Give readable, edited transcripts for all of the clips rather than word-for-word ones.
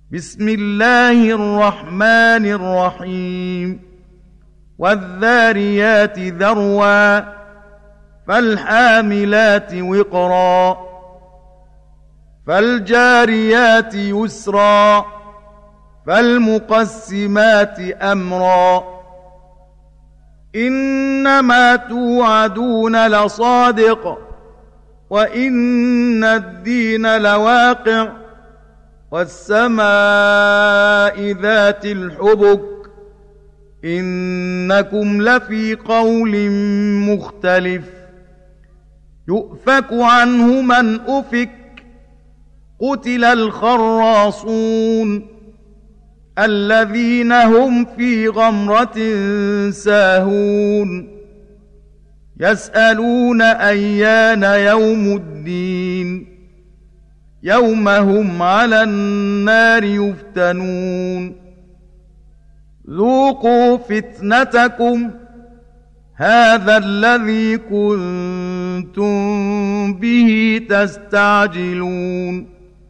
بسم الله الرحمن الرحيم والذاريات ذروا فالحاملات وقرا فالجاريات يسرا فالمقسمات أمرا إنما توعدون لصادق وإن الدين لواقع والسماء ذات الحبك إنكم لفي قول مختلف يؤفك عنه من أفك قتل الخراصون الذين هم في غمرة ساهون يسألون أيان يوم الدين يوم هم على النار يفتنون ذوقوا فتنتكم هذا الذي كنتم به تستعجلون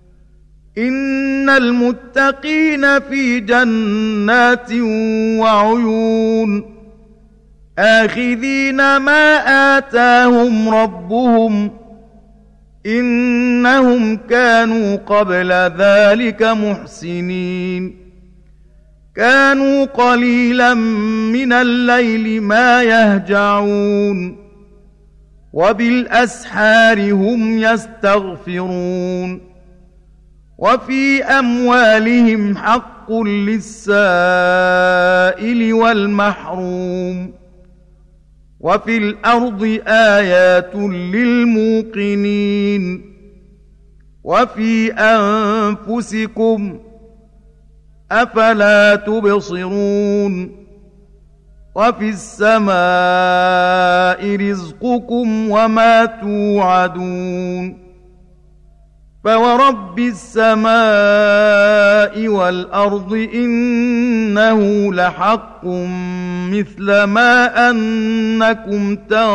إن المتقين في جنات وعيون آخذين ما آتاهم ربهم إنهم كانوا قبل ذلك محسنين كانوا قليلا من الليل ما يهجعون وبالأسحار هم يستغفرون وفي أموالهم حق للسائل والمحروم وفي الأرض آيات للموقنين وفي أنفسكم أفلا تبصرون وفي السماء رزقكم وما توعدون فورب السماء والأرض إنه لحق مثل ما أنكم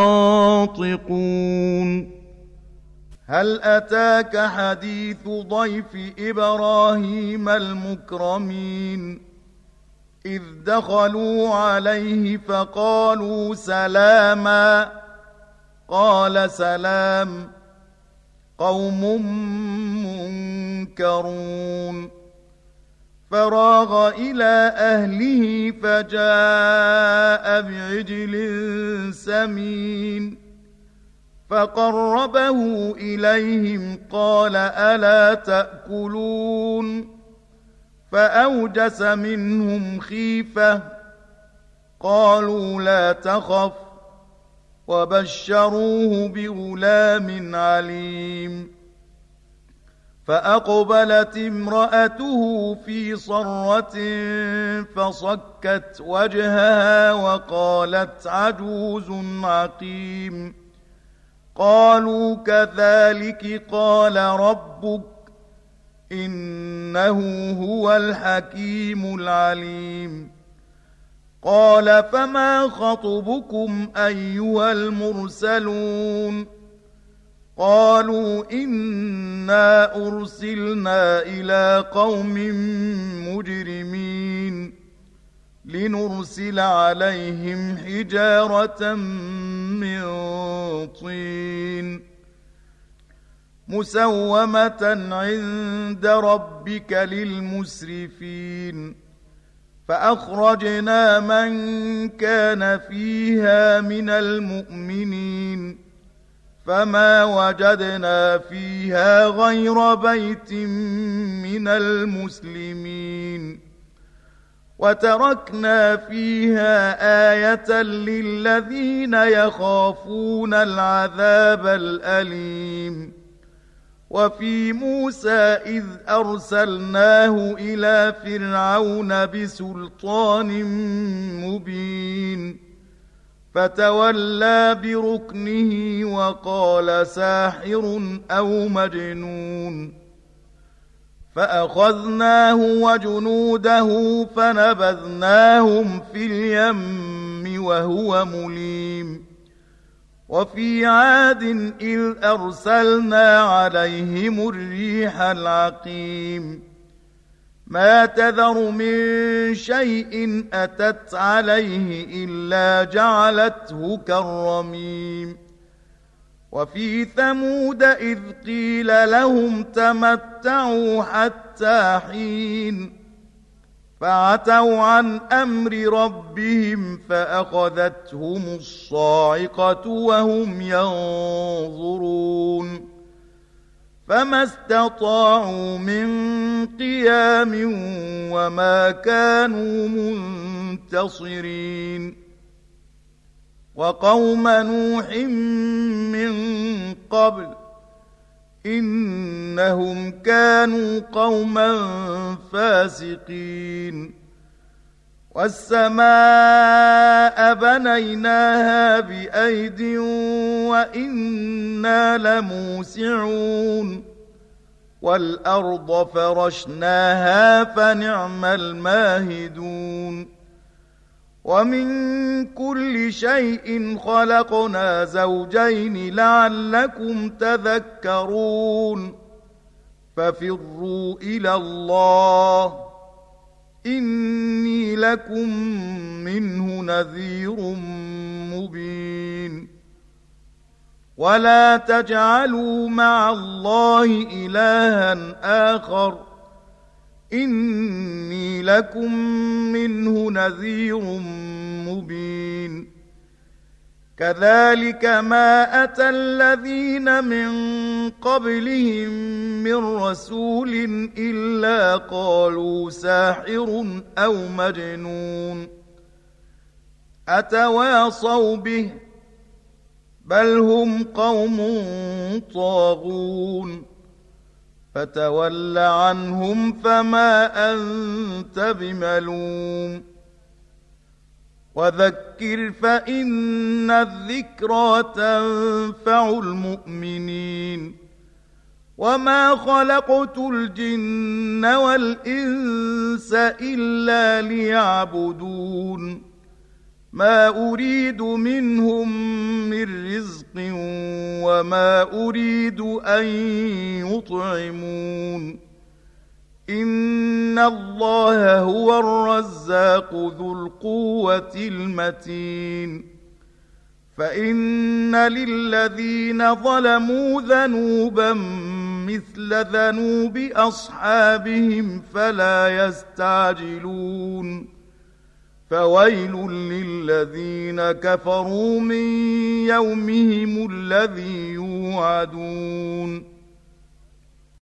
تنطقون هل أتاك حديث ضيف إبراهيم المكرمين إذ دخلوا عليه فقالوا سلاما قال سلام قوم منكرون فراغ إلى أهله فجاء بعجل سمين فقربه إليهم قال ألا تأكلون فأوجس منهم خيفة قالوا لا تخف وبشروه بغلام عليم فأقبلت امرأته في صرة فصكت وجهها وقالت عجوز عقيم قالوا كذلك قال ربك إنه هو الحكيم العليم قال فما خطبكم أيها المرسلون قالوا إنا أرسلنا إلى قوم مجرمين لنرسل عليهم حجارة من طين مسومة عند ربك للمسرفين فأخرجنا من كان فيها من المؤمنين فما وجدنا فيها غير بيت من المسلمين وتركنا فيها آية للذين يخافون العذاب الأليم وفي موسى إذ أرسلناه إلى فرعون بسلطان مبين فتولى بركنه وقال ساحر أو مجنون فأخذناه وجنوده فنبذناهم في اليم وهو مليم وفي عاد إذ أرسلنا عليهم الريح العقيم ما تذر من شيء أتت عليه إلا جعلته كالرميم وفي ثمود إذ قيل لهم تمتعوا حتى حين فعتوا عن أمر ربهم فأخذتهم الصاعقة وهم ينظرون فما استطاعوا من قيام وما كانوا منتصرين وقوم نوح من قبل إنهم كانوا قوما فاسقين والسماء بنيناها بأيد وإنا لموسعون والأرض فرشناها فنعم الماهدون ومن كل شيء خلقنا زوجين لعلكم تذكرون ففروا إلى الله إني لكم منه نذير مبين ولا تجعلوا مع الله إلها آخر إني لكم منه نذير مبين كذلك ما أتى الذين من قبلهم من رسول إلا قالوا ساحر أو مجنون أتواصوا به بل هم قوم طاغون فتول عنهم فما أنت بملوم وذكر فإن الذكرى تنفع المؤمنين وما خلقت الجن والإنس إلا ليعبدون ما أريد منهم من رزق وما أريد أن يطعمون إن الله هو الرزاق ذو القوة المتين فإن للذين ظلموا ذنوبا مثل ذنوب أصحابهم فلا يستعجلون فويل للذين كفروا من يومهم الذي يوعدون